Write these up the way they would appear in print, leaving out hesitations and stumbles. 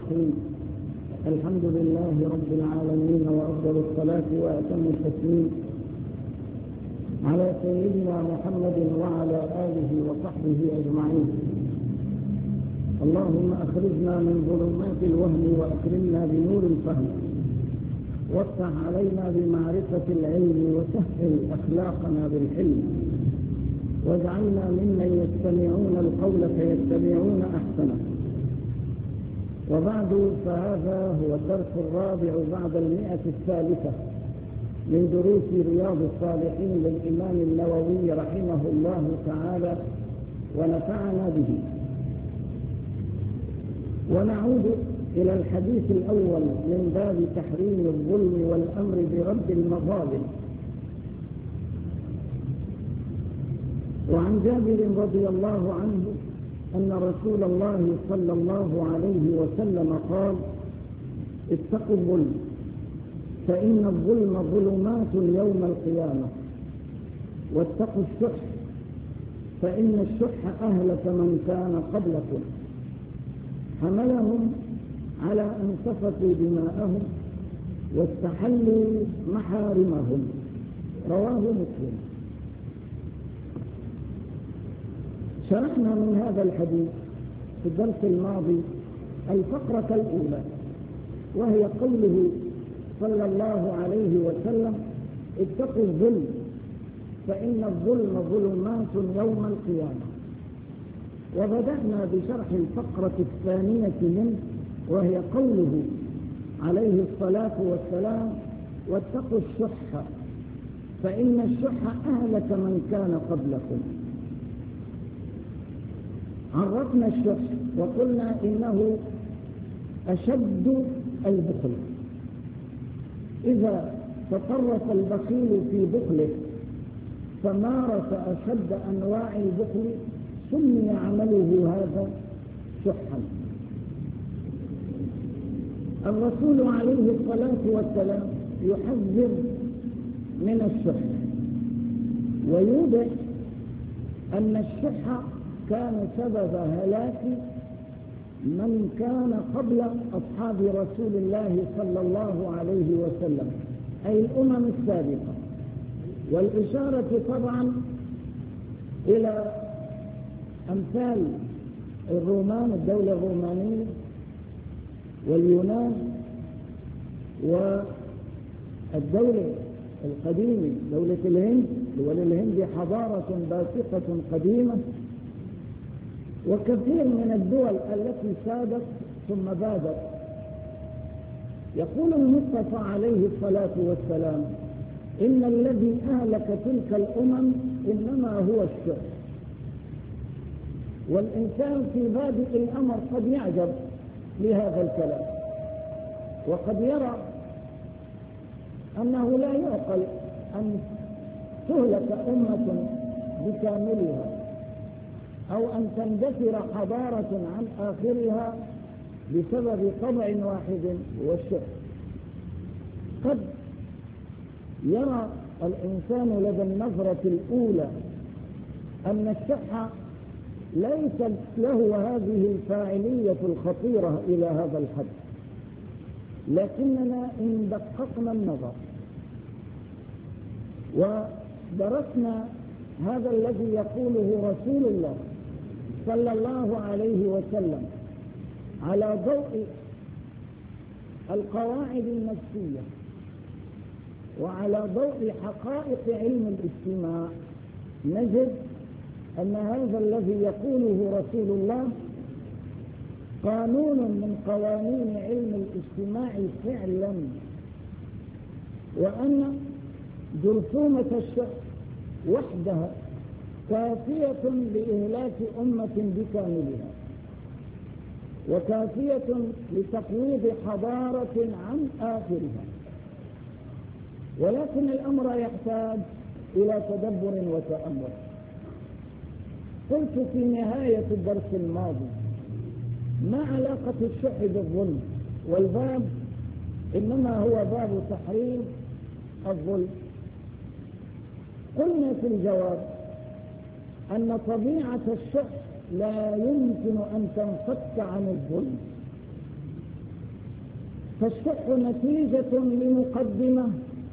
الرحيم. الحمد لله رب العالمين، وأفضل الصلاة وأتم التسليم على سيدنا محمد وعلى آله وصحبه أجمعين. اللهم أخرجنا من ظلمات الوهم وأكرمنا بنور الفهم، وافتح علينا بمعرفة العلم، وسهل أخلاقنا بالحلم، واجعلنا ممن يستمعون القول فيتبعون أحسنه. وبعد، فهذا هو الدرس الرابع بعد 100 من دروس رياض الصالحين للإمام النووي رحمه الله تعالى ونفعنا به. ونعود إلى الحديث الأول من باب تحريم الظلم والأمر برد المظالم. وعن جابر رضي الله عنه أن رسول الله صلى الله عليه وسلم قال: اتقوا الظلم، فإن الظلم ظلمات يوم القيامة، واتقوا الشح، فإن الشح أهلك من كان قبلكم، حملهم على أن سفكوا دماءهم واستحلوا محارمهم. رواه مسلم. شرحنا من هذا الحديث في الدرس الماضي الفقرة الأولى، وهي قوله صلى الله عليه وسلم: اتقوا الظلم، فإن الظلم ظلمات يوم القيامة. وبدأنا بشرح الفقرة الثانية منه، وهي قوله عليه الصلاة والسلام: واتقوا الشح، فإن الشح أهلك من كان قبلكم. عرفنا الشح وقلنا إنه أشد البخل. إذا تطرف البخيل في بخله فمارس أشد أنواع البخل سمي عمله هذا شحا. الرسول عليه الصلاة والسلام يحذر من الشح، ويوضح أن الشح كان سبب هلاك من كان قبل أصحاب رسول الله صلى الله عليه وسلم، أي الأمم السابقة. والإشارة طبعا إلى أمثال الرومان، الدولة الرومانية واليونان، والدولة القديمة دولة الهند. دول الهند حضارة باسقة قديمة، وكثير من الدول التي سادت ثم بادت. يقول المصطفى عليه الصلاة والسلام: إن الذي أهلك تلك الأمم إنما هو الشح. والإنسان في بادئ الأمر قد يعجب لهذا الكلام، وقد يرى أنه لا يعقل أن تهلك أمة بكاملها، أو أن تندثر حضارة عن آخرها بسبب طبع واحد والشح. قد يرى الإنسان لدى النظرة الأولى أن الشح ليست له هذه الفاعلية الخطيرة إلى هذا الحد، لكننا إن دققنا النظر ودرسنا هذا الذي يقوله رسول الله صلى الله عليه وسلم على ضوء القواعد النفسية وعلى ضوء حقائق علم الاجتماع، نجد أن هذا الذي يقوله رسول الله قانون من قوانين علم الاجتماع فعلا، وأن جرثومة الشح وحدها كافية لإهلاك أمة بكاملها، وكافية لتقويض حضارة عن آخرها. ولكن الأمر يحتاج إلى تدبر وتأمل. قلت في نهاية الدرس الماضي: ما علاقة الشح بالظلم؟ والباب إنما هو باب تحريم الظلم. قلنا في الجواب أن طبيعة الشح لا يمكن أن تنفك عن الظلم، فالشح نتيجة لمقدمة،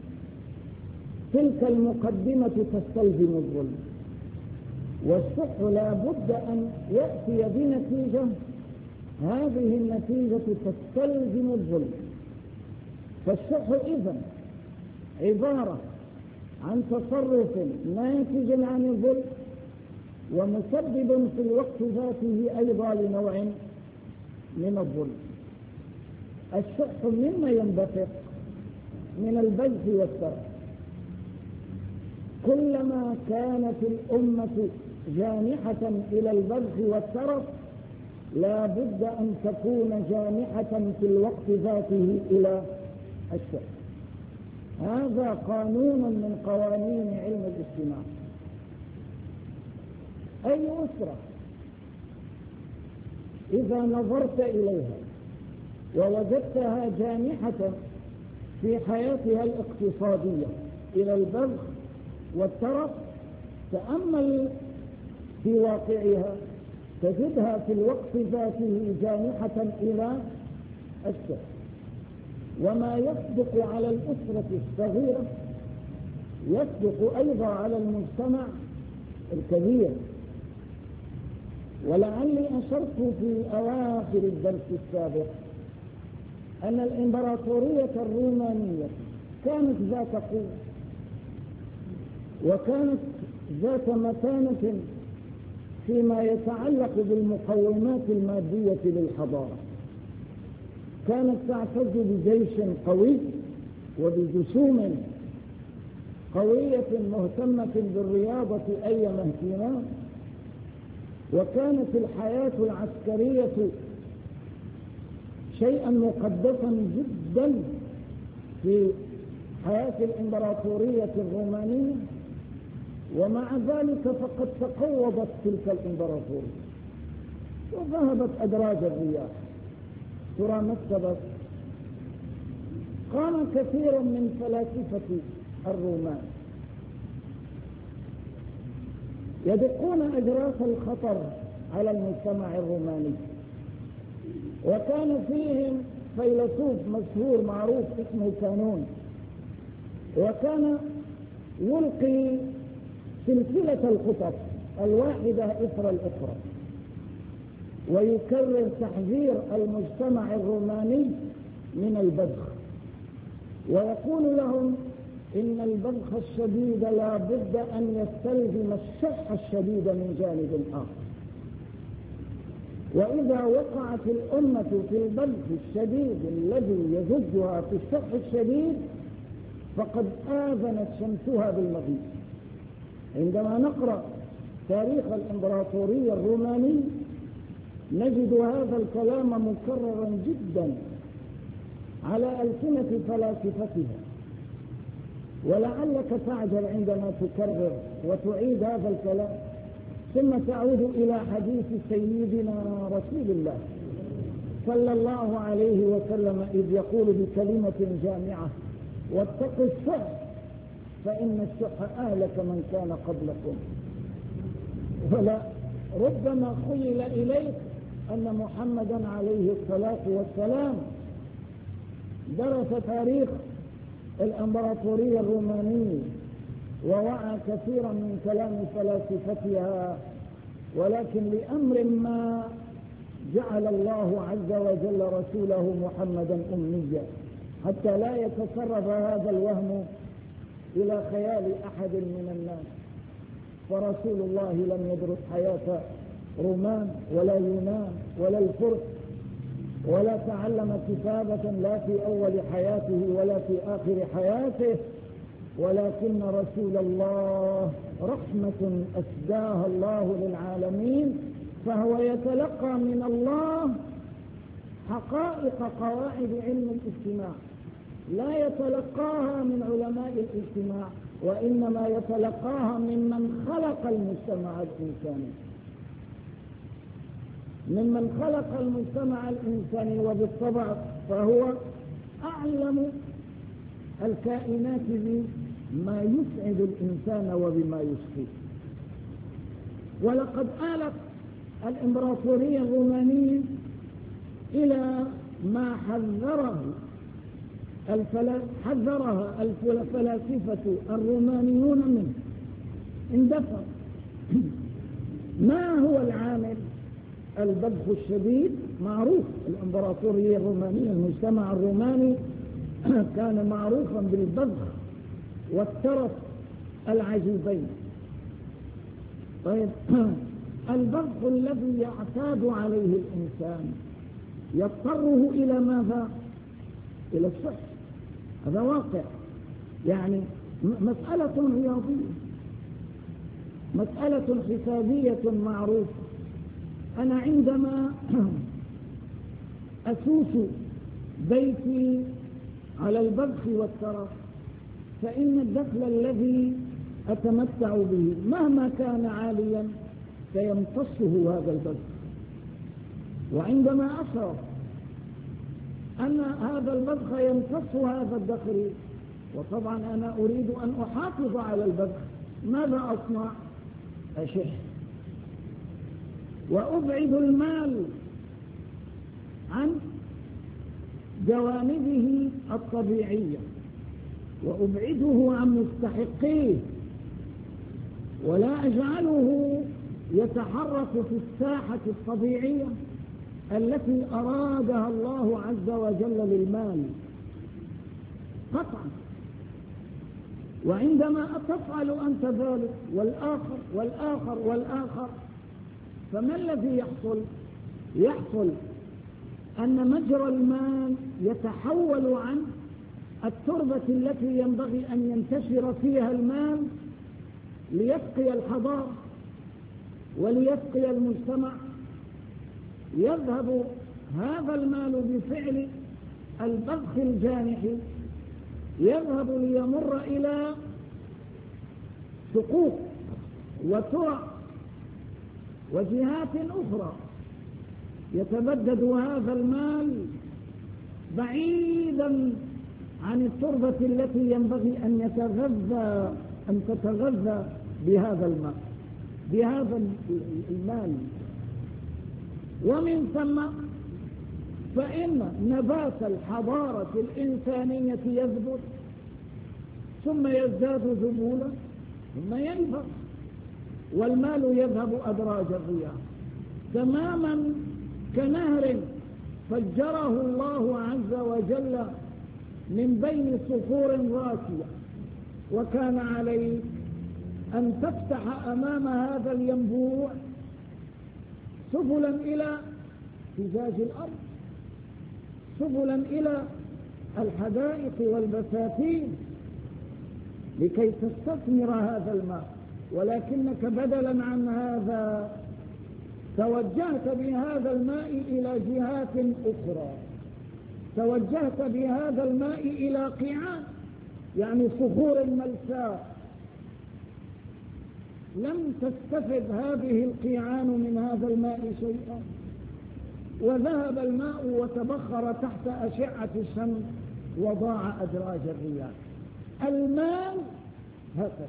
تلك المقدمة تستلزم الظلم، والشح لا بد أن يأتي بنتيجة، هذه النتيجة تستلزم الظلم. فالشح إذن عبارة عن تصرف ناتج عن الظلم ومسبب في الوقت ذاته أيضا لنوع من الظلم. الشح مما ينبثق من البذخ والسرف. كلما كانت الأمة جانحة إلى البذخ والسرف لا بد أن تكون جانحة في الوقت ذاته إلى الشح. هذا قانون من قوانين علم الاجتماع. أي أسرة إذا نظرت إليها ووجدتها جانحة في حياتها الاقتصادية إلى البذخ والترف، تأمل في واقعها تجدها في الوقت ذاته جانحة إلى الشح. وما يصدق على الأسرة الصغيرة يصدق أيضا على المجتمع الكبير. ولعلي أشرت في أواخر الدرس السابق أن الإمبراطورية الرومانية كانت ذات قوة وكانت ذات متانة فيما يتعلق بالمقومات المادية للحضارة. كانت تعتز بجيش قوي وبجسوم قوية مهتمة بالرياضة أيما اهتمام، وكانت الحياة العسكرية شيئا مقدسا جدا في حياة الإمبراطورية الرومانية. ومع ذلك فقد تقوضت تلك الإمبراطورية وذهبت أدراج الرياح. ترى ما السبب؟ قام كثير من فلاسفة الرومان يدقون أجراس الخطر على المجتمع الروماني، وكان فيهم فيلسوف مشهور معروف اسمه كانون، وكان يلقي سلسلة الخطط الواحدة إثر الأخرى ويكرر تحذير المجتمع الروماني من البذخ، ويقول لهم إن البذخ الشديد لا بد أن يستلزم الشح الشديد من جانب آخر. وإذا وقعت الأمة في البذخ الشديد الذي يزجها في الشح الشديد فقد آذنت شمسها بالمغيب. عندما نقرأ تاريخ الإمبراطورية الروماني نجد هذا الكلام مكررا جدا على ألسنة فلاسفتها، ولعلك تعجل عندما تكرر وتعيد هذا الكلام ثم تعود إلى حديث سيدنا رسول الله صلى الله عليه وسلم إذ يقول بكلمة جامعة: واتقوا الشح فإن الشح أهلك من كان قبلكم. ولا ربما خيل إليك أن محمدا عليه الصلاة والسلام درس تاريخ الإمبراطورية الرومانية ووعى كثيرا من كلام فلاسفتها، ولكن لأمر ما جعل الله عز وجل رسوله محمدا أميا حتى لا يتسرب هذا الوهم إلى خيال أحد من الناس. فرسول الله لم يدرس حياة رومان ولا يونان ولا الفرس، ولا تعلم كتابة لا في أول حياته ولا في آخر حياته، ولكن رسول الله رحمة أسداها الله للعالمين، فهو يتلقى من الله حقائق قواعد علم الاجتماع، لا يتلقاها من علماء الاجتماع، وإنما يتلقاها ممن خلق المجتمع الإنساني، ممن خلق المجتمع الإنساني، وبالطبع فهو أعلم الكائنات بما يسعد الإنسان وبما يشقيه. ولقد آلت الإمبراطورية الرومانية إلى ما حذره حذرها الفلاسفة الرومانيون منه، اندفع. ما هو العامل؟ البذخ الشديد معروف. الإمبراطورية الرومانية، المجتمع الروماني كان معروفا بالبذخ والترف العجيبين. طيب، البذخ الذي يعتاد عليه الإنسان يضطره إلى ماذا؟ إلى الصح. هذا واقع، يعني مسألة رياضية، مسألة حسابية معروفة. أنا عندما أسوس بيتي على البذخ والترف، فإن الدخل الذي أتمتع به مهما كان عاليا سيمتصه هذا البذخ. وعندما أشعر أن هذا البذخ يمتص هذا الدخل، وطبعا أنا أريد أن أحافظ على البذخ، ماذا أصنع؟ أشح وأبعد المال عن جوانبه الطبيعية، وأبعده عن مستحقيه، ولا أجعله يتحرك في الساحة الطبيعية التي أرادها الله عز وجل للمال قطعا. وعندما تفعل أنت ذلك والآخر والآخر والآخر، فما الذي يحصل؟ يحصل أن مجرى المال يتحول عن التربة التي ينبغي أن ينتشر فيها المال ليسقي الحضارة وليسقي المجتمع. يذهب هذا المال بفعل البذخ الجانح، يذهب ليمر إلى سقوط وترع وجهات أخرى. يتبدد هذا المال بعيدا عن التربة التي ينبغي أن تتغذى بهذا الماء، بهذا المال. ومن ثم فإن نبات الحضارة الإنسانية يثبت، ثم يزداد ذبولا، ثم ينفق، والمال يذهب أدراج الرياح، تماما كنهر فجره الله عز وجل من بين صخور راسية، وكان عليه أن تفتح أمام هذا الينبوع سبلا إلى فجاج الأرض، سبلا إلى الحدائق والبساتين لكي تستثمر هذا الماء. ولكنك بدلا عن هذا توجهت بهذا الماء إلى جهات أخرى، توجهت بهذا الماء إلى قيعان، يعني صخور ملساء. لم تستفد هذه القيعان من هذا الماء شيئا، وذهب الماء وتبخر تحت أشعة الشمس وضاع أدراج الرياح. المال هكذا.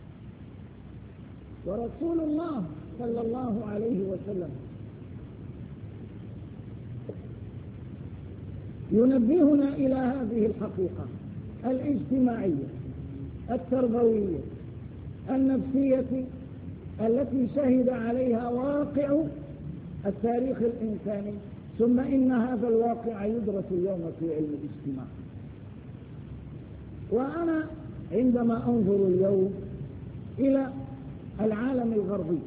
ورسول الله صلى الله عليه وسلم ينبهنا إلى هذه الحقيقة الاجتماعية التربوية النفسية التي شهد عليها واقع التاريخ الإنساني، ثم إن هذا الواقع يدرس اليوم في علم الاجتماع. وأنا عندما أنظر اليوم إلى العالم الغربي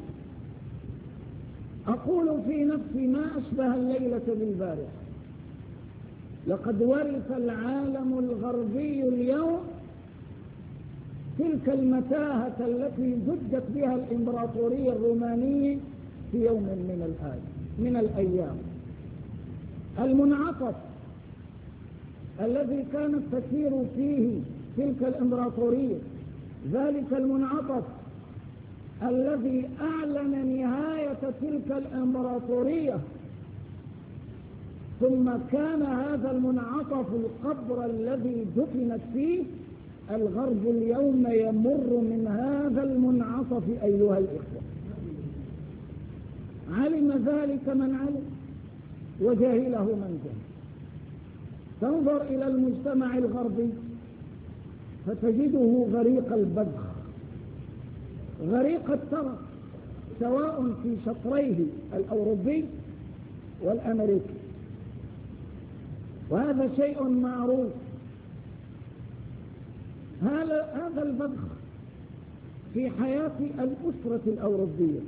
أقول في نفسي ما أشبه الليلة بالبارحة. لقد ورث العالم الغربي اليوم تلك المتاهة التي زجت بها الإمبراطورية الرومانية في يوم من الأيام. المنعطف الذي كانت تسير فيه تلك الإمبراطورية، ذلك المنعطف الذي أعلن نهاية تلك الإمبراطورية، ثم كان هذا المنعطف القبر الذي دفنت فيه. الغرب اليوم يمر من هذا المنعطف أيها الإخوة. علم ذلك من علم وجهله من جهل. تنظر إلى المجتمع الغربي فتجده غريق البذخ، غريق الترف، سواء في شطريه الأوروبي والأمريكي، وهذا شيء معروف. هذا البذخ في حياة الأسرة الأوروبية،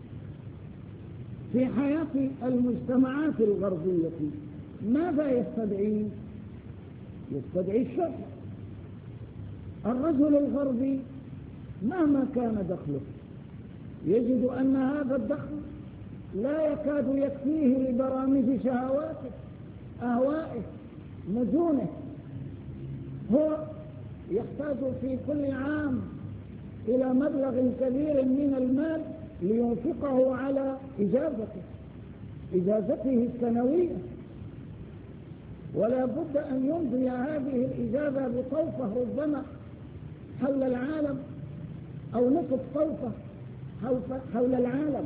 في حياة المجتمعات الغربية، ماذا يستدعي؟ يستدعي الشح. الرجل الغربي مهما كان دخله يجد أن هذا الدخل لا يكاد يكفيه لبرامج شهواته، أهوائه، مجونه. هو يحتاج في كل عام إلى مبلغ كبير من المال لينفقه على إجازته السنوية، ولا بد أن يمضي هذه الإجازة بطوفة ربما حول العالم أو نصف طوفة حول العالم.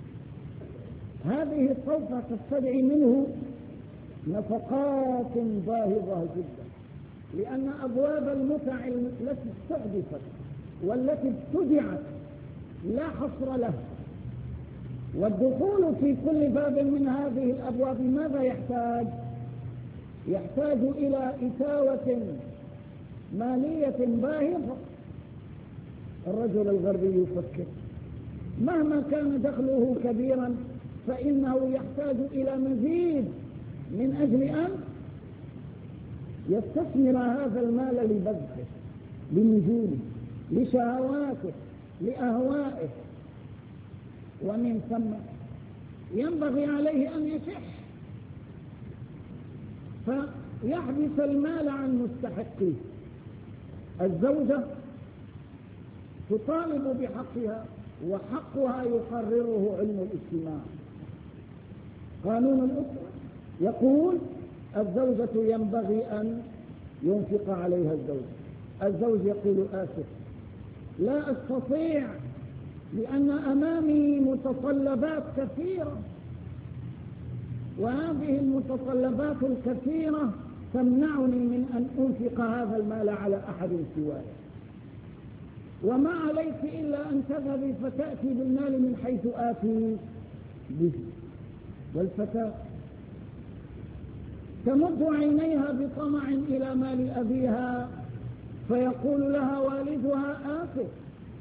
هذه الطوفة تستدعي منه نفقات باهظة جدا، لأن أبواب المتع التي استحدثت والتي ابتدعت لا حصر لها، والدخول في كل باب من هذه الأبواب ماذا يحتاج؟ يحتاج إلى إتاوة مالية باهظة. الرجل الغربي يفكر مهما كان دخله كبيرا فإنه يحتاج إلى مزيد من أجل أن يستثمر هذا المال لبذخه، لنجومه، لشهواته، لأهوائه، ومن ثم ينبغي عليه أن يشح فيحبس المال عن مستحقيه. الزوجة تطالب بحقها، وحقها يقرره علم الاجتماع. قانون الأسرة يقول الزوجة ينبغي أن ينفق عليها الزوج يقول آسف لا أستطيع لأن أمامي متطلبات كثيرة، وهذه المتطلبات الكثيرة تمنعني من أن أنفق هذا المال على أحد سواي، وما عليك إلا أن تذهبي فتأتي بالمال من حيث آتي به. والفتاة تمد عينيها بطمع إلى مال أبيها فيقول لها والدها آسف،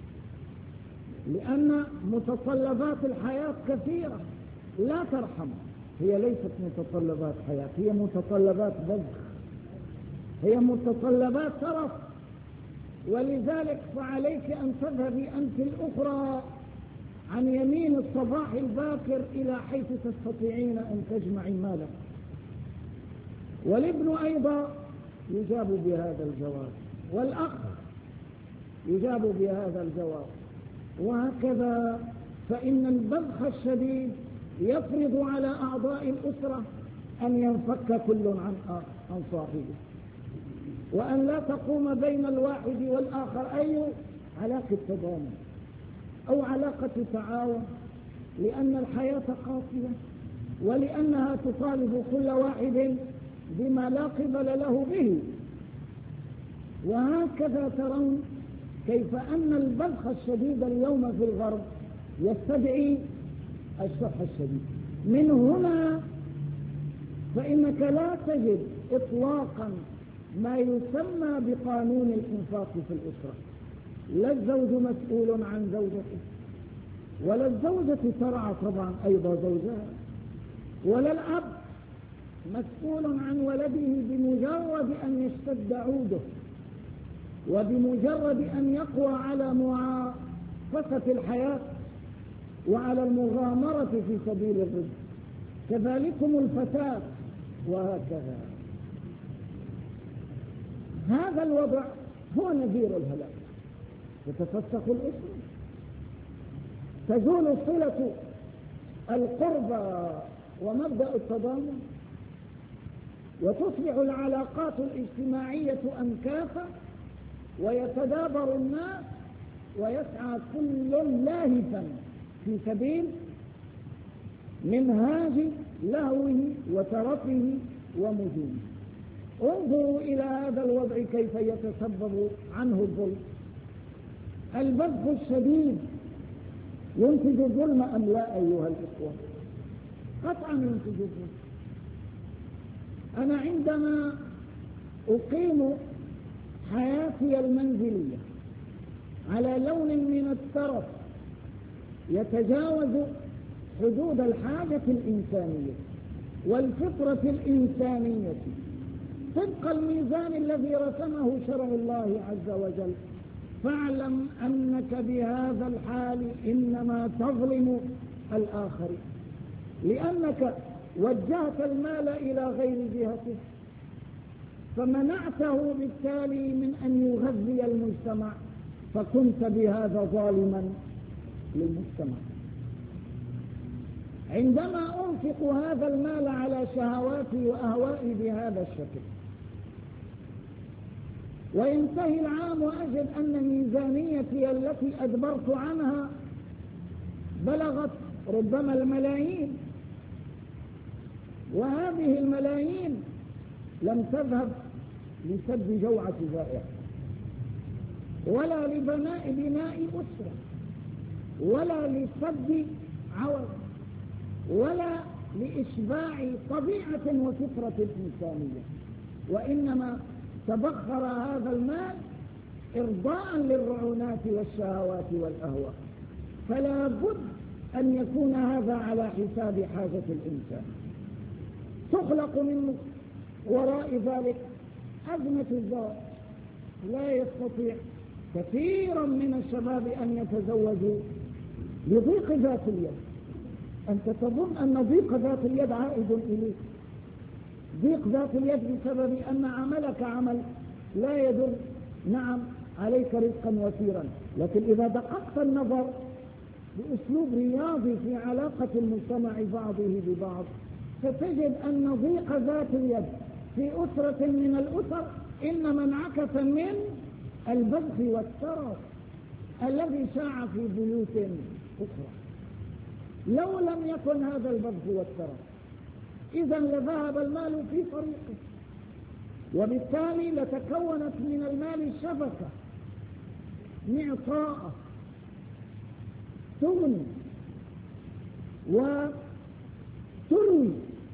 لأن متطلبات الحياة كثيرة لا ترحم. هي ليست متطلبات حياة، هي متطلبات بذخ، هي متطلبات ترف. ولذلك فعليك أن تذهبي أنت الأخرى عن يمين الصباح الباكر إلى حيث تستطيعين أن تجمعي مالا. والابن أيضا يجاب بهذا الجواب، والأخ يجاب بهذا الجواب، وهكذا. فإن البذخ الشديد يفرض على أعضاء الأسرة أن ينفك كل عن صاحبه، وأن لا تقوم بين الواحد والآخر أي علاقة تضامن أو علاقة تعاون، لأن الحياة قاسية، ولأنها تطالب كل واحد بما لا قبل له به. وهكذا ترون كيف أن البذخ الشديد اليوم في الغرب يستدعي الشح الشديد. من هنا فإنك لا تجد إطلاقا ما يسمى بقانون الإنفاق في الأسرة. لا الزوج مسؤول عن زوجته، ولا الزوجة ترعى طبعا أيضا زوجها، ولا الأب مسؤول عن ولده بمجرد أن يشتد عوده وبمجرد أن يقوى على معافسة الحياة وعلى المغامرة في سبيل الرزق. كذلكم الفتاة، وهكذا. هذا الوضع هو نذير الهلاك. تتفسخ الأسرة، تزول صلة القربى ومبدأ التضامن، وتصبح العلاقات الاجتماعية أنكافة، ويتدابر الناس ويسعى كل لاهفا في سبيل منهاج لهوه وترفه ومجونه. انظروا إلى هذا الوضع كيف يتسبب عنه الظلم. البذخ الشديد ينتج الظلم أم لا أيها الإخوة؟ قطعا ينتج الظلم. أنا عندما أقيم حياتي المنزلية على لون من الترف يتجاوز حدود الحاجة الإنسانية والفطرة الإنسانية طبق الميزان الذي رسمه شرع الله عز وجل، فاعلم أنك بهذا الحال إنما تظلم الآخر، لأنك وجهت المال إلى غير جهته فمنعته بالتالي من أن يغذي المجتمع، فكنت بهذا ظالما للمجتمع. عندما أنفق هذا المال على شهواتي وأهوائي بهذا الشكل وينتهي العام وأجد أن ميزانيتي التي أدبرت عنها بلغت ربما الملايين، وهذه الملايين لم تذهب لسد جوعة جائع ولا لبناء أسرة ولا لسد عوز ولا لإشباع طبيعة وفطرة الإنسانية، وإنما تبخر هذا المال إرضاء للرعونات والشهوات والأهواء. فلا بد أن يكون هذا على حساب حاجة الإنسان. تخلق من وراء ذلك أزمة الزواج، لا يستطيع كثيرا من الشباب أن يتزوجوا لضيق ذات اليد. أنت تظن أن ضيق ذات اليد عائد إليك، ضيق ذات اليد بسبب أن عملك عمل لا يدر نعم عليك رزقا وفيرا، لكن إذا دققت النظر بأسلوب رياضي في علاقة المجتمع بعضه ببعض ستجد أن ضيق ذات اليد في أسرة من الأسر إنما انعكس من البذخ والترف الذي شاع في بيوت أخرى. لو لم يكن هذا البذخ والترف إذن لذهب المال في طريقه، وبالتالي لتكونت من المال شبكة معطاءة تغني وتروي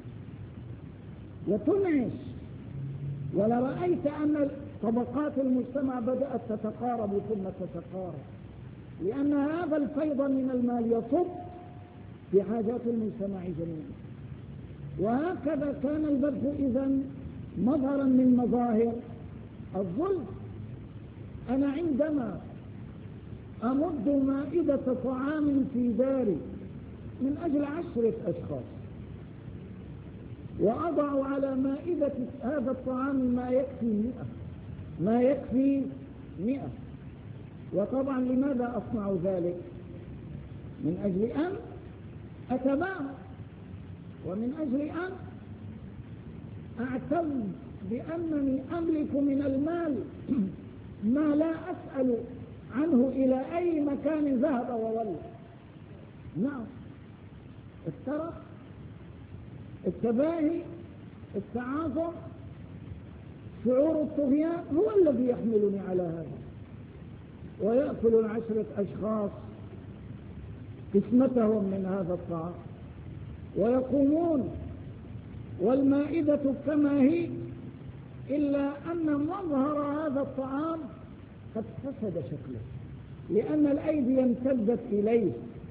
وتنعش، ولرأيت أن طبقات المجتمع بدأت تتقارب ثم تتقارب، لأن هذا الفيض من المال يصب في حاجات المجتمع جميعا. وهكذا كان البذخ إذن مظهرا من مظاهر الظلم. أنا عندما أمد مائدة طعام في داري من أجل 10 أشخاص وأضع على مائدة هذا الطعام ما يكفي 100، وطبعا لماذا أصنع ذلك؟ من أجل أن أتباهى، ومن أجل أن أعتز بأنني أملك من المال ما لا أسأل عنه إلى أي مكان ذهب وولى. نعم، الترف، التباهي، التعاظم، شعور الطغيان هو الذي يحملني على هذا. ويأكل 10 أشخاص قسمتهم من هذا الطعام ويقومون والمائدة كما هي، إلا أن مظهر هذا الطعام قد فسد شكله لأن الأيدي امتدت إليه،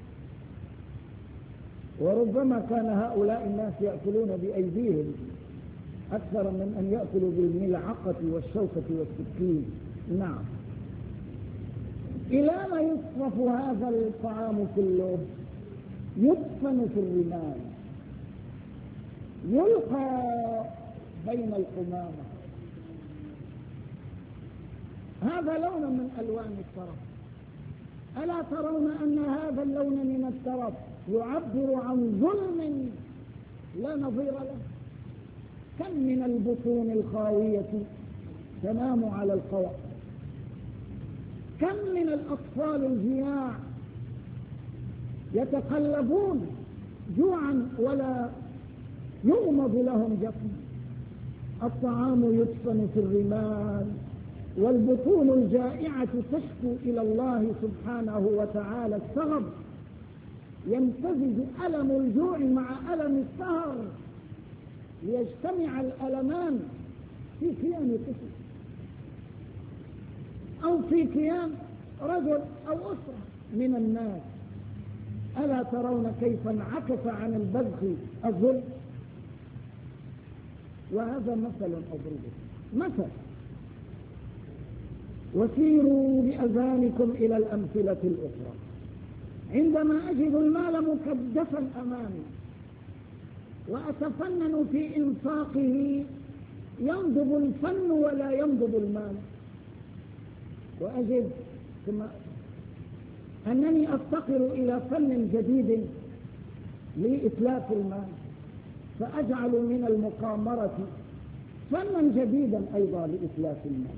وربما كان هؤلاء الناس يأكلون بأيديهم أكثر من أن يأكلوا بالملعقة والشوكة والسكين. نعم، إلى ما يصرف هذا الطعام كله؟ يدفن في الرمال، يلقى بين القمامة. هذا لون من ألوان الترف. ألا ترون أن هذا اللون من الترف يعبر عن ظلم لا نظير له؟ كم من البطون الخاوية تنام على القوى، كم من الأطفال الجياع يتقلبون جوعا ولا يغمض لهم جفن. الطعام يدفن في الرمال، والبطون الجائعة تشكو إلى الله سبحانه وتعالى السغب، يمتزج ألم الجوع مع ألم السهر ليجتمع الألمان في كيان طفل أو في كيان رجل أو أسرة من الناس. ألا ترون كيف انعكس عن البذخ الظلم؟ وهذا مثل أضربه مثل، وسيروا بأذانكم إلى الأمثلة الأخرى. عندما أجد المال مكدسا أمامي وأتفنن في إنفاقه ينضب الفن ولا ينضب المال، وأجد أنني أفتقر إلى فن جديد لإتلاف المال، فأجعل من المقامرة فنا جديدا أيضا لإتلاف المال،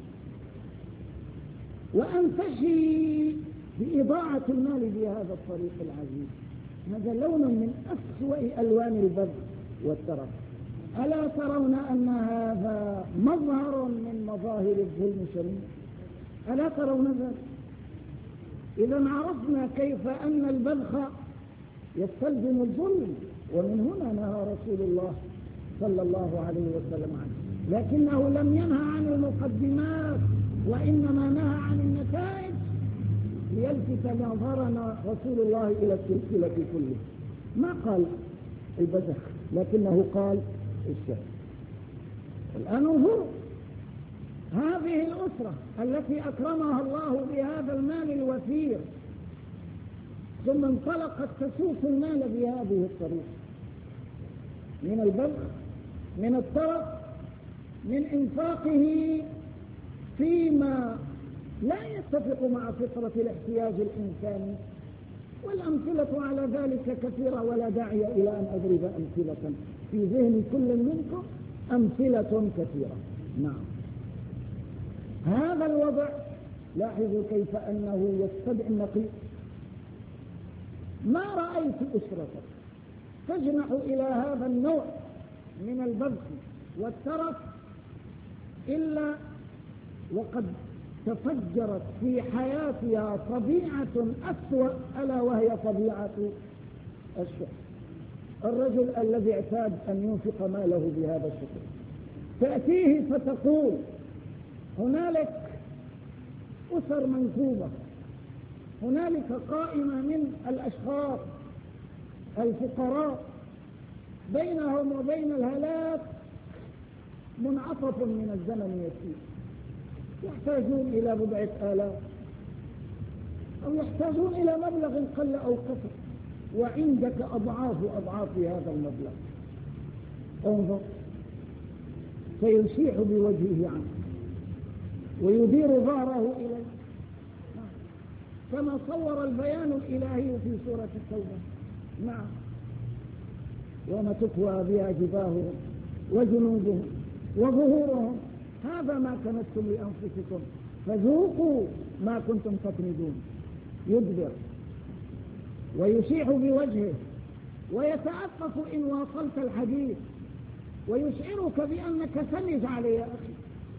وأنتشي بإضاعة المال بهذا الطريق العزيز. هذا لون من أسوأ ألوان البذل والترف. ألا ترون أن هذا مظهر من مظاهر الظلم شنيع؟ ألا ترون ذلك؟ إذا عرفنا كيف أن البذخ يستلزم الظلم، ومن هنا نهى رسول الله صلى الله عليه وسلم عنه، لكنه لم ينهى عن المقدمات وإنما نهى عن النتائج ليلفت نظرنا رسول الله إلى السلسلة كلها. ما قال البذخ لكنه قال الشهر. الآن انظروا هذه الأسرة التي أكرمها الله بهذا المال الوفير، ثم انطلقت تسوق المال بهذه الطريقة من البذخ، من الترف، من إنفاقه فيما لا يتفق مع فطرة الاحتياج الإنساني. والأمثلة على ذلك كثيرة، ولا داعي إلى أن أضرب أمثلة، في ذهن كل منكم أمثلة كثيرة. نعم، هذا الوضع لاحظوا كيف أنه يستدعي النقيض. ما رأيت أسرة تجنح إلى هذا النوع من البذخ والترف إلا وقد تفجرت في حياتها طبيعة أسوأ، ألا وهي طبيعة الشح. الرجل الذي اعتاد أن ينفق ماله بهذا الشكل، تأتيه فتقول هنالك أسر منكوبة، هنالك قائمة من الأشخاص الفقراء بينهم وبين الهلاك منعطف من الزمن يسير، يحتاجون إلى بضعة آلاف أو يحتاجون إلى مبلغ قل أو كثر، وعندك أضعاف هذا المبلغ. انظر، سيشيح بوجهه عنه ويدير ظهره إليه، كما صور البيان الإلهي في سورة التوبة. نعم، يوم تكوى بها جباههم وجنوبهم وظهورهم هذا ما كنتم لأنفسكم فذوقوا ما كنتم تكنزون. يدبر ويشيح بوجهه ويتعفف إن واصلت الحديث، ويشعرك بأنك سنج عليه يا أخي،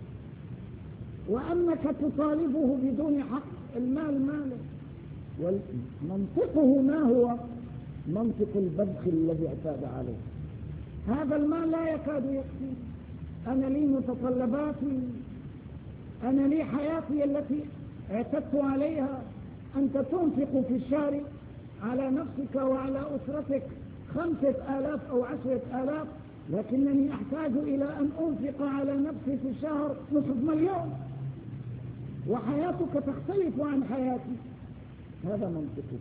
وأنك تطالبه بدون حق. المال ماله، ومنطقه ما هو منطق البذخ الذي اعتاد عليه. هذا المال لا يكاد يكفي، أنا لي متطلباتي، أنا لي حياتي التي اعتدت عليها. أنت تنفق في الشهر على نفسك وعلى أسرتك 5,000 أو 10,000، لكنني أحتاج إلى أن أنفق على نفسي في الشهر 500,000، وحياتك تختلف عن حياتي. هذا منطقه.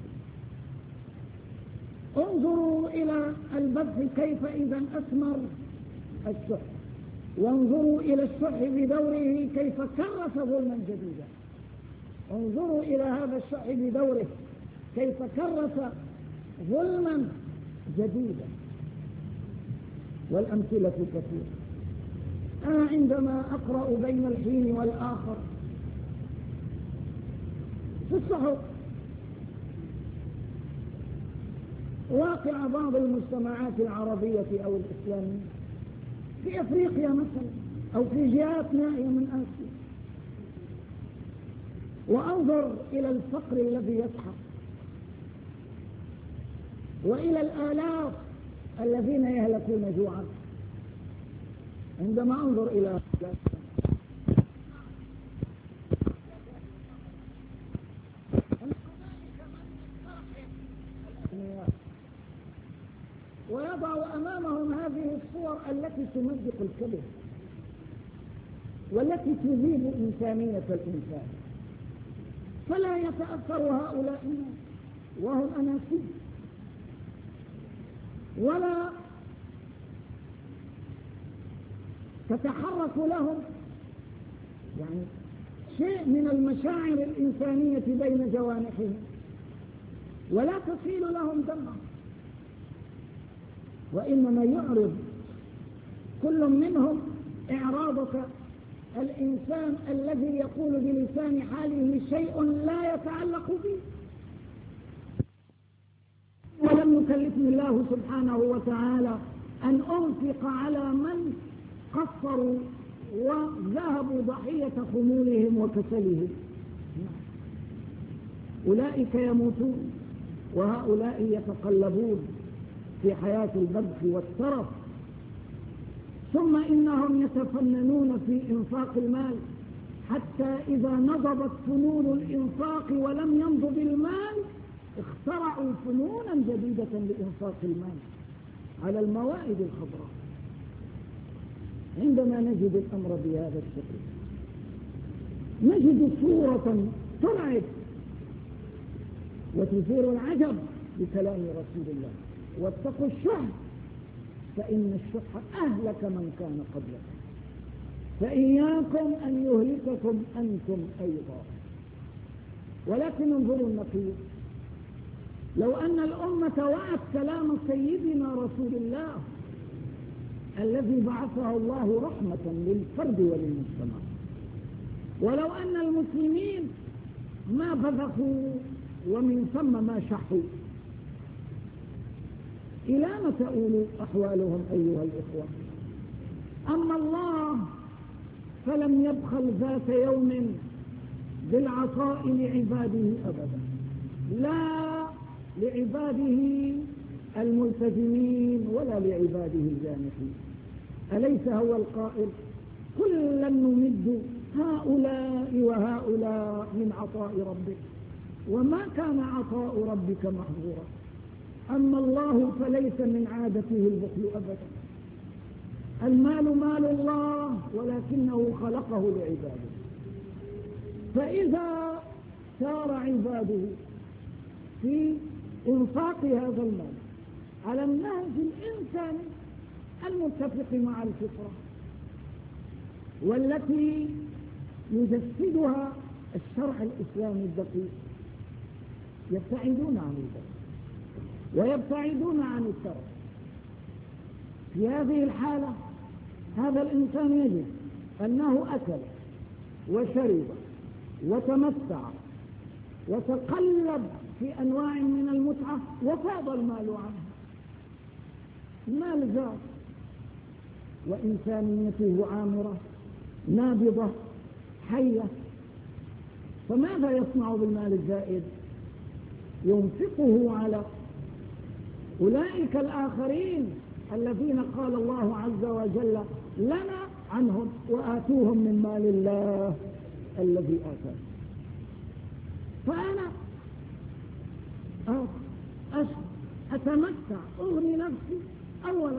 انظروا إلى البذخ كيف إذا أثمر الشح، وانظروا إلى الشح بدوره كيف كرس ظلما جديدا. انظروا إلى هذا الشح بدوره كيف كرس ظلما جديدا. والأمثلة كثيرة. أنا عندما أقرأ بين الحين والآخر في الصحف واقع بعض المجتمعات العربية أو الإسلامية في أفريقيا مثلا، أو في جهات نائية من آسيا، وأنظر إلى الفقر الذي يسحق، وإلى الآلاف الذين يهلكون جوعا. عندما أنظر إلى ويضع أمامهم هذه الصور التي تمزق الكبد والتي تذيب إنسانية الإنسان، فلا يتأثر هؤلاء الناس وهم أناسيب، ولا تتحرك لهم يعني شيء من المشاعر الإنسانية بين جوانحهم، ولا تسيل لهم دمع، وإنما يعرض كل منهم إعراضك الإنسان الذي يقول بلسان حاله شيء لا يتعلق به. ولم يكلفني الله سبحانه وتعالى أن أنفق على من قصروا وذهبوا ضحية خمولهم وكسلهم. أولئك يموتون وهؤلاء يتقلبون في حياة البذخ والترف، ثم إنهم يتفننون في إنفاق المال، حتى إذا نضبت فنون الإنفاق ولم ينضب المال اخترعوا فنونا جديدة لإنفاق المال على الموائد الخضراء. عندما نجد الأمر بهذا الشكل نجد صورة ترعب وتثير العجب بكلام رسول الله: واتقوا الشح فإن الشح أهلك من كان قبلكم فإياكم أن يهلككم أنتم أيضا. ولكن انظروا النقيض: لو أن الأمة وعت كلام سيدنا رسول الله الذي بعثه الله رحمة للفرد وللمجتمع، ولو أن المسلمين ما بذخوا ومن ثم ما شحوا، إلى متى تؤول أحوالهم أيها الإخوة؟ أما الله فلم يبخل ذات يوم بالعطاء لعباده أبدا، لا لعباده الملتزمين ولا لعباده الجانحين. أليس هو القائل: كلا نمد هؤلاء وهؤلاء من عطاء ربك وما كان عطاء ربك محظورا. أما الله فليس من عادته البخل أبدا، المال مال الله ولكنه خلقه لعباده، فإذا سار عباده في إنفاق هذا المال على النهج الإنساني المتفق مع الفطرة والتي يجسدها الشرع الإسلامي الدقيق، يبتعدون عن البخل ويبتعدون عن الترف. في هذه الحالة هذا الإنسان يجد أنه أكل وشرب وتمتع وتقلب في أنواع من المتعة وفاض المال عنه، المال زاد وإنسانيته عامرة نابضة حية، فماذا يصنع بالمال الزائد؟ ينفقه على أولئك الآخرين الذين قال الله عز وجل لنا عنهم: وآتوهم من مال الله الذي آتاهم. فأنا أتمتع، أغني نفسي أولا،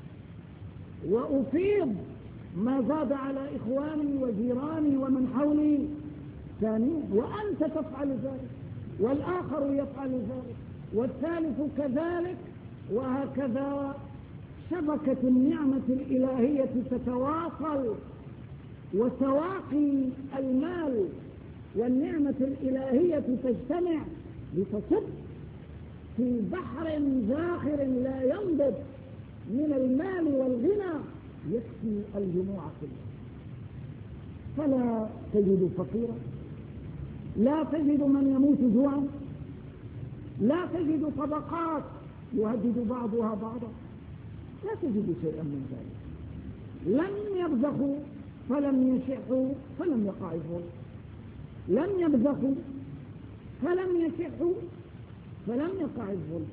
وأفيض ما زاد على إخواني وجيراني ومن حولي ثانيا، وأنت تفعل ذلك والآخر يفعل ذلك والثالث كذلك، وهكذا شبكة النعمة الإلهية تتواصل، وسواقي المال والنعمة الإلهية تجتمع لتصب في بحر زاخر لا ينضب من المال والغنى يكفي الجموع كلها. فلا تجد فقيرا، لا تجد من يموت جوعا، لا تجد طبقات يهدد بعضها بعضا، لا تجد شيئا من ذلك. لم يبذخوا فلم يشحوا فلم يقع الظلم، لم يبذخوا فلم يشحوا فلم يقع الظلم.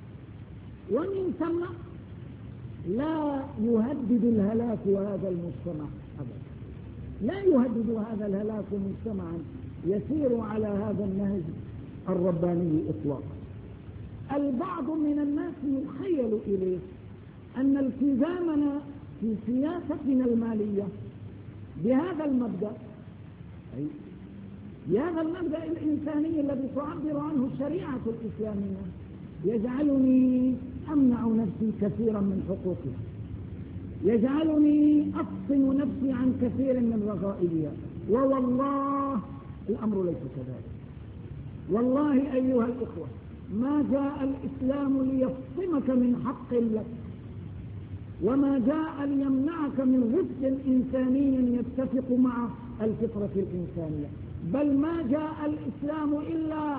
ومن ثم لا يهدد الهلاك هذا المجتمع أبدا، لا يهدد هذا الهلاك مجتمعا يسير على هذا النهج الرباني إطلاقا. البعض من الناس يخيل إليه أن التزامنا في سياستنا المالية بهذا المبدأ، أي بهذا المبدأ الإنساني الذي تعبر عنه الشريعة الإسلامية، يجعلني أمنع نفسي كثيرا من حقوقها، يجعلني أفصل نفسي عن كثير من رغائبها. ووالله الأمر ليس كذلك. والله أيها الإخوة، ما جاء الإسلام ليفصمك من حق لك، وما جاء ليمنعك من رزق إنساني يتفق مع الفطرة الإنسانية، بل ما جاء الإسلام إلا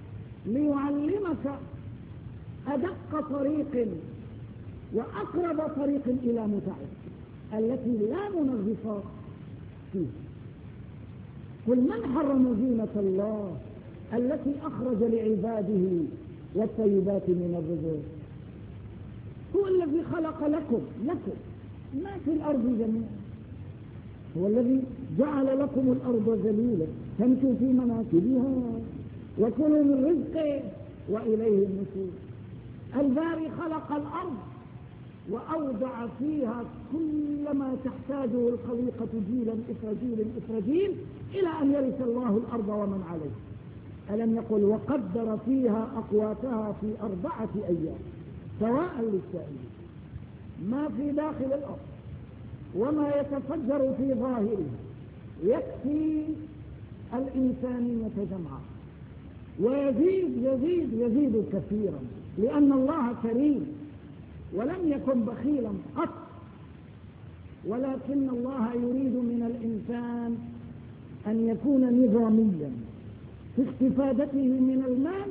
ليعلمك أدق طريق وأقرب طريق إلى متعة التي لا منغص فيه. قل من حرم زينة الله التي أخرج لعباده والطيبات من الرزق؟ هو الذي خلق لكم ما في الأرض جميعا، هو الذي جعل لكم الأرض ذليلا تمشوا في مناكبها وكلوا من رزقه وإليه النشور. الباري خلق الأرض وأودع فيها كل ما تحتاجه الخليقة جيلا إثر جيل إثر جيل إلى أن يرث الله الأرض ومن عليه. ألم يقل وقدر فيها أقواتها في 4 أيام سواء للسائلين؟ ما في داخل الأرض وما يتفجر في ظاهرها يكفي الإنسانية جمعا، ويزيد يزيد يزيد كثيرا، لأن الله كريم ولم يكن بخيلا قط، ولكن الله يريد من الإنسان أن يكون نظاميا في استفادته من المال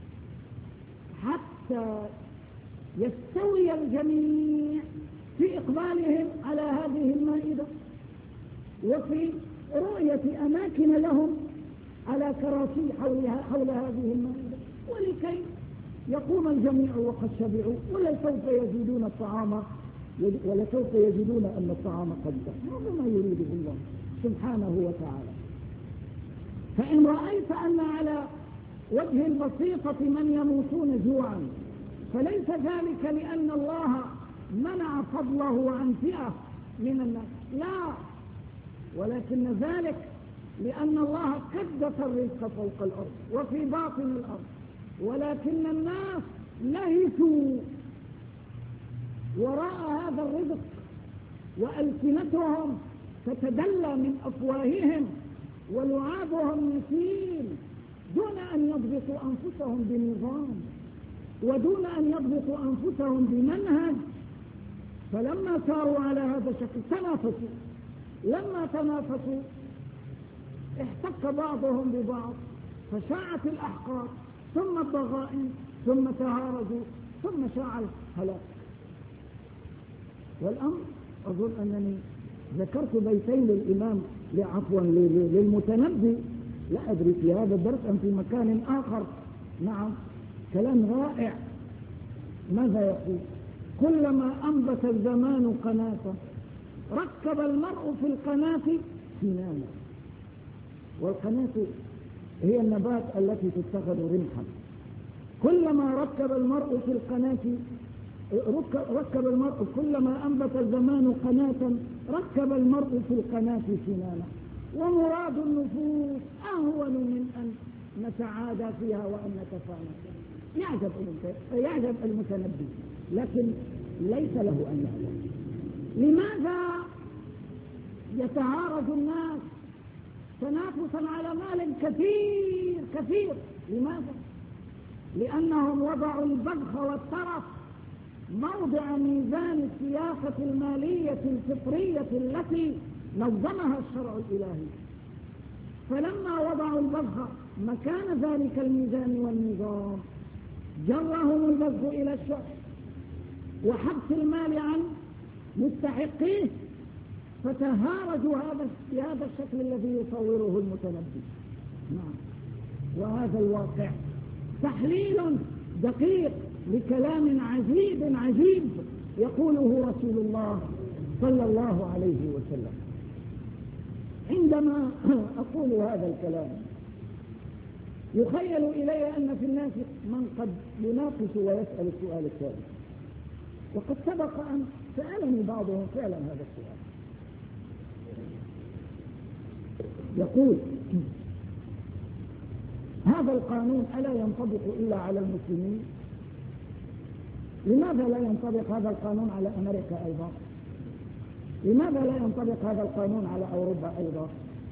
حتى يستوي الجميع في إقبالهم على هذه المائدة وفي رؤية أماكن لهم على كراسي حول هذه المائدة، ولكي يقوم الجميع وقد شبعوا ولسوف يزيدون الطعام ولسوف يجدون أن الطعام قد ضاق. هذا ما يريده الله سبحانه وتعالى. فإن رأيت أن على وجه البسيطة من يموتون جوعا فليس ذلك لأن الله منع فضله عن فئة من الناس، لا، ولكن ذلك لأن الله كدس الرزق فوق الأرض وفي باطن الأرض، ولكن الناس لهثوا وراء هذا الرزق وألسنتهم تتدلى من أفواههم ولعابهم يسيل دون أن يضبطوا أنفسهم بنظام ودون أن يضبطوا أنفسهم بمنهج. فلما ساروا على هذا الشكل تنافسوا، لما تنافسوا احتك بعضهم ببعض فشاعت الأحقاد ثم الضغائن ثم تهارجوا ثم شاع الهلاك. والأمر أظن أنني ذكرت بيتين للإمام للمتنبي، لا أدري في هذا الدرس أم في مكان آخر. نعم، كلام رائع. ماذا يقول؟ كلما أنبت الزمان قناة ركب المرء في القناة سنانا. والقناة هي النبات التي تتخذ رمحا. كلما ركب المرء في القناة ركب المرء كلما أنبت الزمان قناة ركب المرء في القناة سنانا. ومراد النفوس أهون من أن نتعادى فيها وأن نتفانى. يعجب المتنبي، لكن ليس له أن يعلم. لماذا يتعارض الناس تنافسا على مال كثير؟ لماذا؟ لأنهم وضعوا البذخ والترف موضع ميزان السياسة المالية الفطرية التي نظمها الشرع الإلهي. فلما وضعوا البذخ مكان ذلك الميزان والنظام جرهم البذخ إلى الشح وحبس المال عن مستحقيه فتهارجوا بهذا الشكل الذي يصوره المتنبي. نعم، وهذا الواقع تحليل دقيق لكلام عجيب يقوله رسول الله صلى الله عليه وسلم. عندما أقول هذا الكلام يخيل إلي أن في الناس من قد يناقش ويسأل السؤال التالي، وقد سبق أن سألني بعضهم فعلا هذا السؤال. يقول: هذا القانون ألا ينطبق إلا على المسلمين؟ لماذا لا ينطبق هذا القانون على أمريكا أيضا؟ لماذا لا ينطبق هذا القانون على أوروبا أيضا؟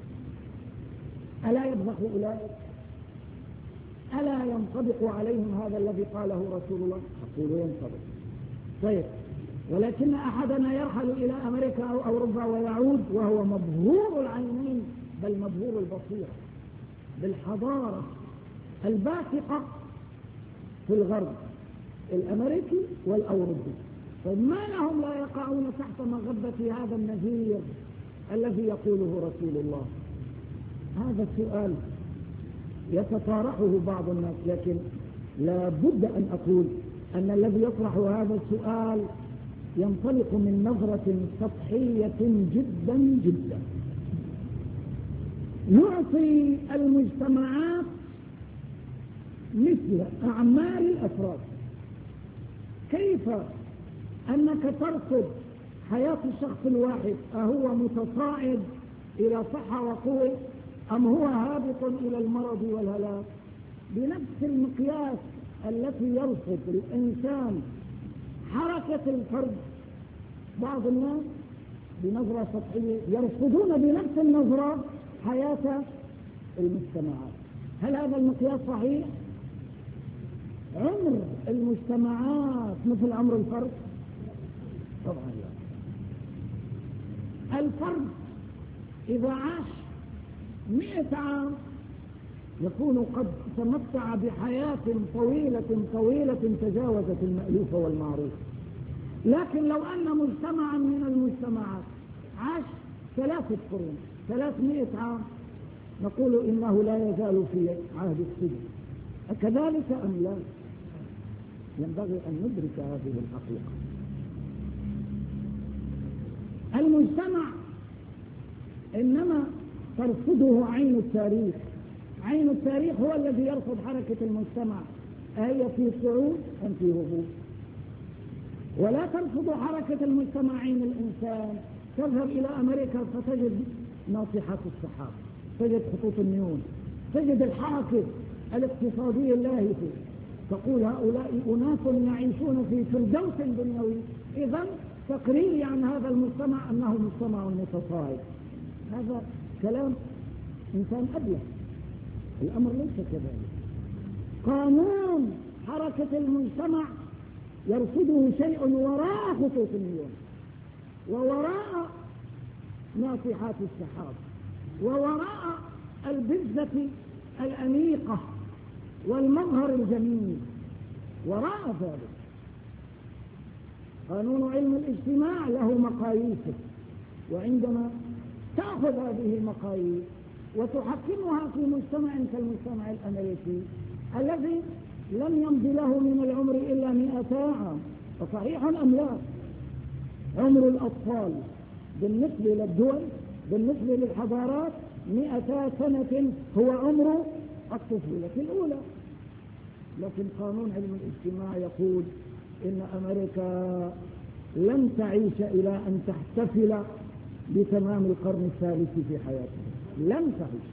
ألا يبغض أولئك؟ ألا ينطبق عليهم هذا الذي قاله رسول الله؟ أقول ينطبق. طيب، ولكن أحدنا يرحل إلى أمريكا أو أوروبا ويعود وهو مبهور العينين، بل مبهور البصيرة بالحضارة الباسقة في الغرب الأمريكي والأوروبي. فما لهم لا يقعون تحت مغبة هذا النذير الذي يقوله رسول الله؟ هذا السؤال يتطارحه بعض الناس، لكن لا بد أن أقول أن الذي يطرح هذا السؤال ينطلق من نظرة سطحية جدا جدا، يعطي المجتمعات مثل أعمال الأفراد. كيف أنك ترصد حياة الشخص الواحد، أهو متصاعد إلى صحة وقوة أم هو هابط إلى المرض والهلاك؟ بنفس المقياس التي يرصد الإنسان حركة الفرد، بعض الناس بنظرة سطحية يرصدون بنفس النظرة حياة المجتمعات. هل هذا المقياس صحيح؟ عمر المجتمعات مثل عمر الفرد؟ طبعا لا. الفرد إذا عاش 100 عام يكون قد تمتع بحياة طويلة تجاوزت المألوف والمعروف. لكن لو أن مجتمعا من المجتمعات عاش 3 قرون 300 عام نقول إنه لا يزال في عهد السجن. أكذلك أم لا؟ ينبغي أن ندرك هذه الحقيقة. المجتمع إنما ترصده عين التاريخ. عين التاريخ هو الذي يرصد حركة المجتمع، أهي في صعود أم في هبوط. ولا ترصد حركة المجتمع عين الإنسان. تذهب إلى أمريكا فتجد ناطحات السحاب، تجد خطوط النيون، تجد الحركة الاقتصادية اللاهفة، تقول هؤلاء أناس يعيشون في فردوس دنيوي. إذن تقريري عن هذا المجتمع أنه مجتمع متصاعد. هذا كلام إنسان أبله. الأمر ليس كذلك. قانون حركة المجتمع يرصده شيء وراء خطوط النيون، ووراء ناطحات السحاب، ووراء البذة الأنيقة والمظهر الجميل. وراء ذلك قانون علم الاجتماع له مقاييسه، وعندما تأخذ هذه المقاييس وتحكمها في مجتمع كالمجتمع الأمريكي الذي لم يمض له من العمر إلا 200 عام، فصحيح أم لا؟ عمر الأطفال بالنسبة للدول بالنسبة للحضارات 200 سنة هو عمر الطفولة الأولى. لكن قانون علم الاجتماع يقول إن أمريكا لن تعيش إلى أن تحتفل بتمام القرن الثالث في حياتها، لن تعيش.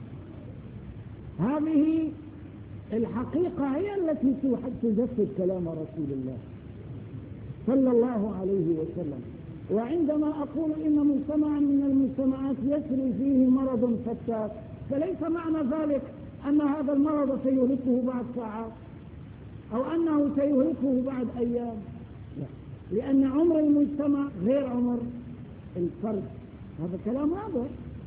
هذه الحقيقة هي التي تجسد كلام رسول الله صلى الله عليه وسلم. وعندما أقول إن مجتمعا من المجتمعات يسري فيه مرض فتاك، فليس معنى ذلك أن هذا المرض سيهلكه بعد ساعات أو أنه سيهلكه بعد أيام، لا. لأن عمر المجتمع غير عمر الفرد. هذا كلام واضح.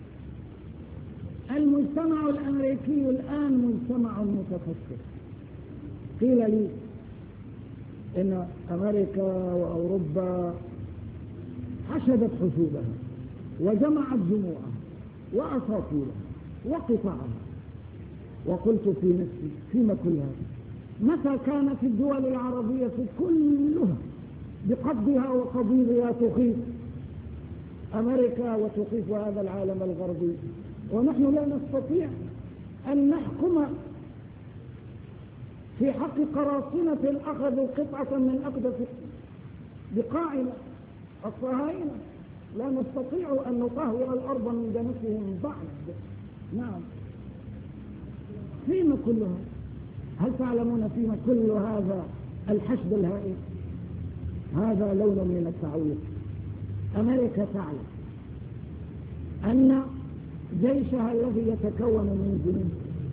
المجتمع الأمريكي الآن مجتمع متفكر. قيل لي إن أمريكا وأوروبا حشدت حشودها وجمعت جموعها وأساطيرها وقطعها. وقلت في نفسي فيما كل هذا؟ متى كانت الدول العربية كلها بقبضها وقضيضها تخيف أمريكا وتخيف هذا العالم الغربي، ونحن لا نستطيع أن نحكم في حق قراصنة أخذوا قطعة من أقدس بقاعنا الصهاينة، لا نستطيع أن نطهر الأرض من دنسهم بعد. نعم، فيما كلها؟ هل تعلمون فيما كل هذا الحشد الهائل؟ هذا لون من التعويض. أمريكا تعلم أن جيشها الذي يتكون من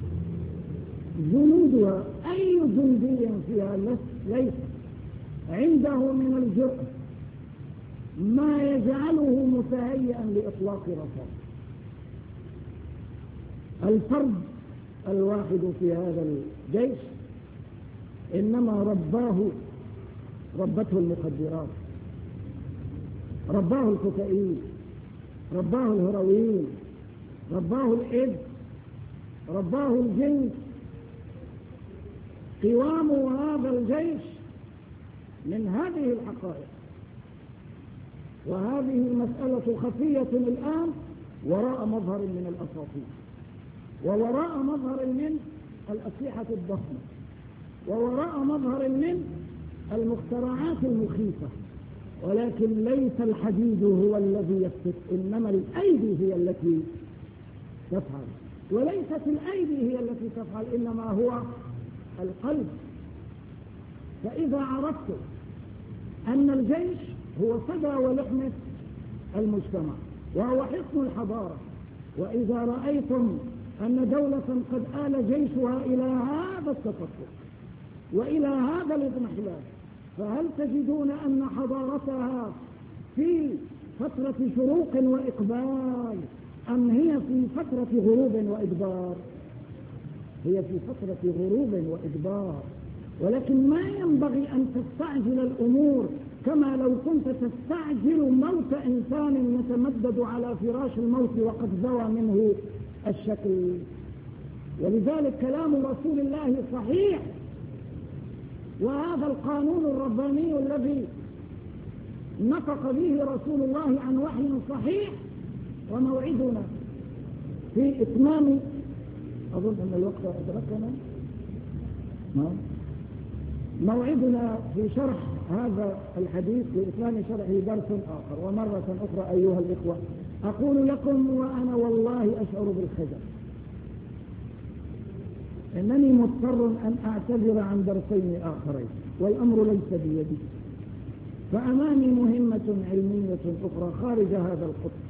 جنودها أي جندي فيها ليس عنده من الجرأة ما يجعله متهيئا لإطلاق رصاص. الفرد الواحد في هذا الجيش إنما ربته المخدرات، رباه الكوكايين، رباه الهيروين، رباه الإيدز، رباه الجنس. قوام هذا الجيش من هذه الحقائق، وهذه المسألة خفية الآن وراء مظهر من الأساطير، ووراء مظهر من الأسلحة الضخمة، ووراء مظهر من المخترعات المخيفة. ولكن ليس الحديد هو الذي يفتك، إنما الأيدي هي التي تفعل، وليست الأيدي هي التي تفعل، إنما هو القلب. فإذا عرفت أن الجيش هو صدى ولحمة المجتمع وهو حصن الحضارة، وإذا رأيتم أن دولة قد آل جيشها إلى هذا التفكك وإلى هذا الاضمحلال، فهل تجدون أن حضارتها في فترة شروق وإقبال أم هي في فترة غروب وإدبار؟ هي في فترة غروب وإدبار. ولكن ما ينبغي أن تستعجل الأمور كما لو كنت تستعجل موت إنسان يتمدد على فراش الموت وقد زوى منه الشكل. ولذلك كلام رسول الله صحيح، وهذا القانون الرباني الذي نطق به رسول الله عن وحي صحيح. وموعدنا في إتمام، أظن أن الوقت أدركنا، موعدنا في شرح هذا الحديث لإتمام شرحه درس آخر. ومرة أخرى أيها الإخوة أقول لكم وأنا والله أشعر بالخجل إنني مضطر أن أعتذر عن درسين آخرين، والأمر ليس بيدي، فأمامي مهمة علمية أخرى خارج هذا القطر.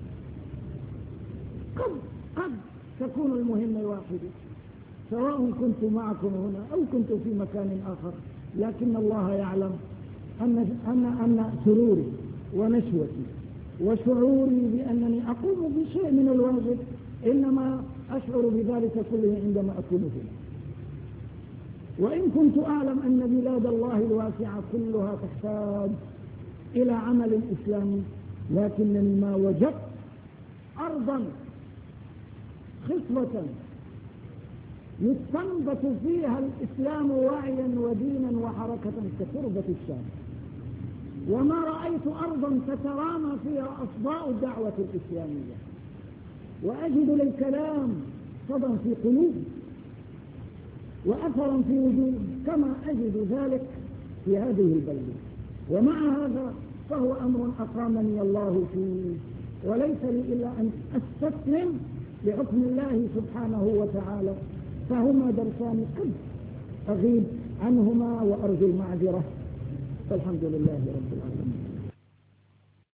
قد تكون المهمة واحدة سواء كنت معكم هنا أو كنت في مكان آخر، لكن الله يعلم أن سروري ونشوتي وشعوري بأنني أقوم بشيء من الواجب إنما أشعر بذلك كله عندما أكون هنا. وإن كنت أعلم أن بلاد الله الواسعة كلها تحتاج إلى عمل إسلامي، لكنني ما وجدت أرضا خصبة يستنبت فيها الإسلام وعيا ودينا وحركة كتربة الشام، وما رأيت أرضا تترامى فيها أصداء الدعوة الإسلامية وأجد للكلام صدى في قلوب وأثرا في وجود كما أجد ذلك في هذه البلدة. ومع هذا فهو أمر أقامني الله فيه، وليس لي إلا أن أستسلم لحكم الله سبحانه وتعالى. فهما درسان قد أغيب عنهما وأرجو المعذرة، والحمد لله رب العالمين.